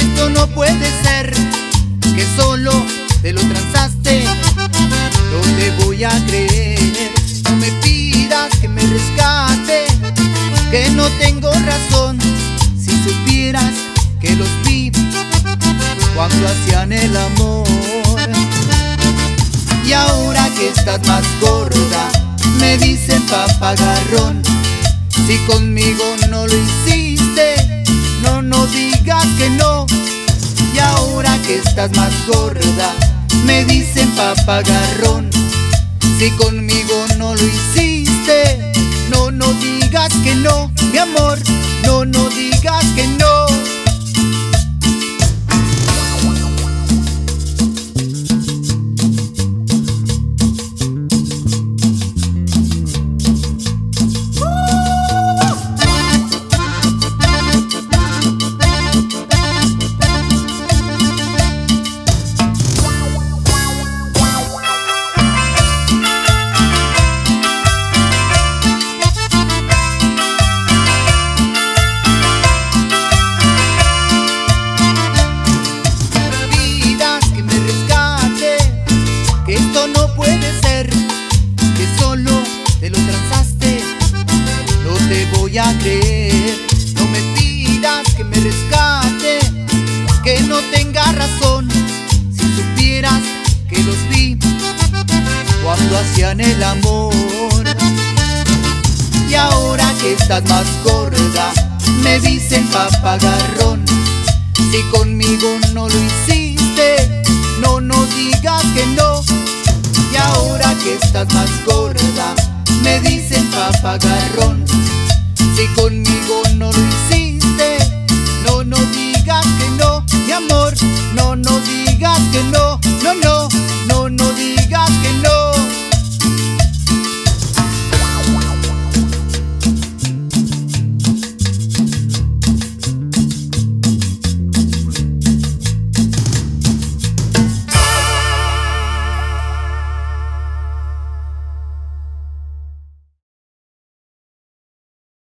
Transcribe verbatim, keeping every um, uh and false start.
esto no puede ser, que solo te lo transaste. No te voy a creer, no me pidas que me rescate, que no tengo razón. Si supieras que los vi cuando hacían el amor. Y ahora que estás más gorda, me dicen papagarrón. Si conmigo no lo hiciste, no, no digas que no. Y ahora que estás más gorda, me dicen papagarrón. Si conmigo no lo hiciste, no, no digas que no, mi amor, no, no digas que no. No puede ser, que solo te lo transaste. No te voy a creer, no me pidas que me rescate, que no tenga razón. Si supieras que los vi cuando hacían el amor. Y ahora que estás más gorda, me dicen papagarrón. Si conmigo no lo hiciste, no, no digas que no. Y ahora que estás más gorda, me dicen papagarrón. Si con